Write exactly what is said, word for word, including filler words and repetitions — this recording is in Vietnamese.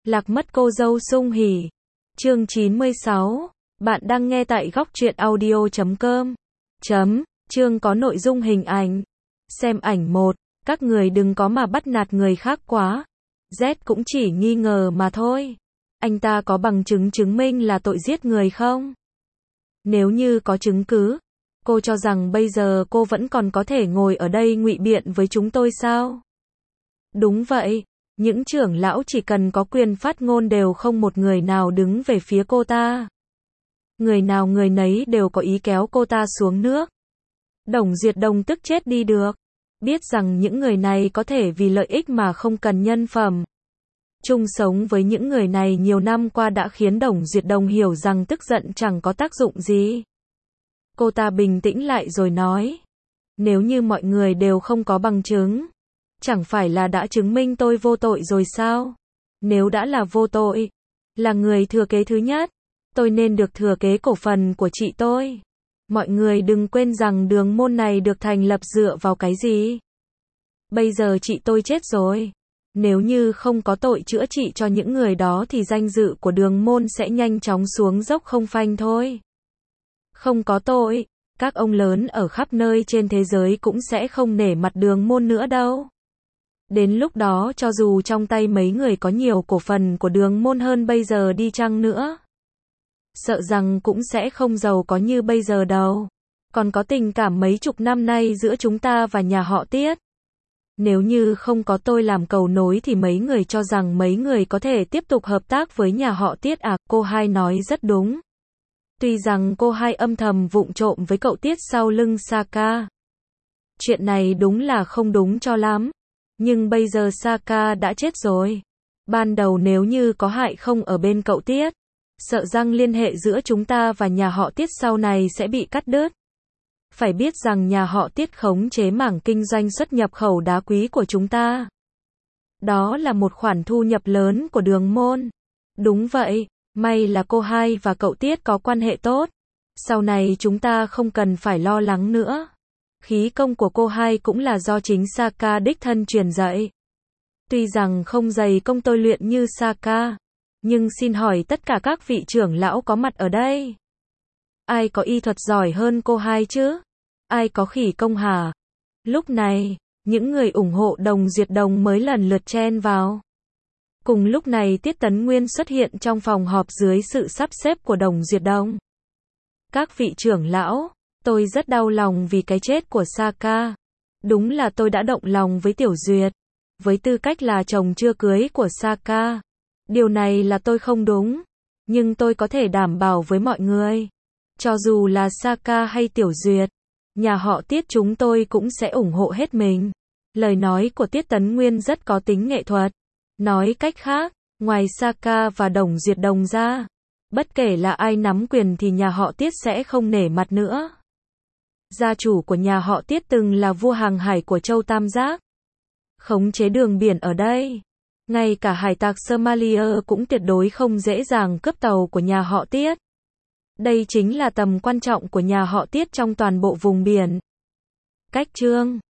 Lạc mất cô dâu sung hỉ. Chương chín mươi sáu. Bạn đang nghe tại góc truyện audio chấm com. Chấm. Chương có nội dung hình ảnh. Xem ảnh một. Các người đừng có mà bắt nạt người khác quá. Z cũng chỉ nghi ngờ mà thôi. Anh ta có bằng chứng chứng minh là tội giết người không? Nếu như có chứng cứ, cô cho rằng bây giờ cô vẫn còn có thể ngồi ở đây ngụy biện với chúng tôi sao? Đúng vậy, những trưởng lão chỉ cần có quyền phát ngôn đều không một người nào đứng về phía cô ta. Người nào người nấy đều có ý kéo cô ta xuống nước. Đồng Diệt Đồng tức chết đi được. Biết rằng những người này có thể vì lợi ích mà không cần nhân phẩm. Chung sống với những người này nhiều năm qua đã khiến Đồng Diệt Đồng hiểu rằng tức giận chẳng có tác dụng gì. Cô ta bình tĩnh lại rồi nói. Nếu như mọi người đều không có bằng chứng, chẳng phải là đã chứng minh tôi vô tội rồi sao? Nếu đã là vô tội, là người thừa kế thứ nhất, tôi nên được thừa kế cổ phần của chị tôi. Mọi người đừng quên rằng đường môn này được thành lập dựa vào cái gì? Bây giờ chị tôi chết rồi. Nếu như không có tội chữa trị cho những người đó thì danh dự của đường môn sẽ nhanh chóng xuống dốc không phanh thôi. Không có tội, các ông lớn ở khắp nơi trên thế giới cũng sẽ không nể mặt đường môn nữa đâu. Đến lúc đó cho dù trong tay mấy người có nhiều cổ phần của đường môn hơn bây giờ đi chăng nữa, sợ rằng cũng sẽ không giàu có như bây giờ đâu. Còn có tình cảm mấy chục năm nay giữa chúng ta và nhà họ Tiết. Nếu như không có tôi làm cầu nối thì mấy người cho rằng mấy người có thể tiếp tục hợp tác với nhà họ Tiết à? Cô hai nói rất đúng. Tuy rằng cô hai âm thầm vụng trộm với cậu Tiết sau lưng Saka. Chuyện này đúng là không đúng cho lắm. Nhưng bây giờ Saka đã chết rồi. Ban đầu nếu như có hại không ở bên cậu Tiết, sợ rằng liên hệ giữa chúng ta và nhà họ Tiết sau này sẽ bị cắt đứt. Phải biết rằng nhà họ Tiết khống chế mảng kinh doanh xuất nhập khẩu đá quý của chúng ta. Đó là một khoản thu nhập lớn của đường môn. Đúng vậy, may là cô hai và cậu Tiết có quan hệ tốt. Sau này chúng ta không cần phải lo lắng nữa. Khí công của cô hai cũng là do chính Saka đích thân truyền dạy. Tuy rằng không dày công tôi luyện như Saka, nhưng xin hỏi tất cả các vị trưởng lão có mặt ở đây, ai có y thuật giỏi hơn cô hai chứ? Ai có khỉ công hả? Lúc này, những người ủng hộ Đồng Diệt Đồng mới lần lượt chen vào. Cùng lúc này Tiết Tấn Nguyên xuất hiện trong phòng họp dưới sự sắp xếp của Đồng Diệt Đồng. Các vị trưởng lão, tôi rất đau lòng vì cái chết của Saka. Đúng là tôi đã động lòng với Tiểu Duyệt, với tư cách là chồng chưa cưới của Saka. Điều này là tôi không đúng, nhưng tôi có thể đảm bảo với mọi người, cho dù là Saka hay Tiểu Duyệt, nhà họ Tiết chúng tôi cũng sẽ ủng hộ hết mình. Lời nói của Tiết Tấn Nguyên rất có tính nghệ thuật. Nói cách khác, ngoài Saka và Đồng Diệt Đồng ra, bất kể là ai nắm quyền thì nhà họ Tiết sẽ không nể mặt nữa. Gia chủ của nhà họ Tiết từng là vua hàng hải của châu Tam Giác, khống chế đường biển ở đây. Ngay cả hải tặc Somalia cũng tuyệt đối không dễ dàng cướp tàu của nhà họ Tiết. Đây chính là tầm quan trọng của nhà họ Tiết trong toàn bộ vùng biển. Cách chương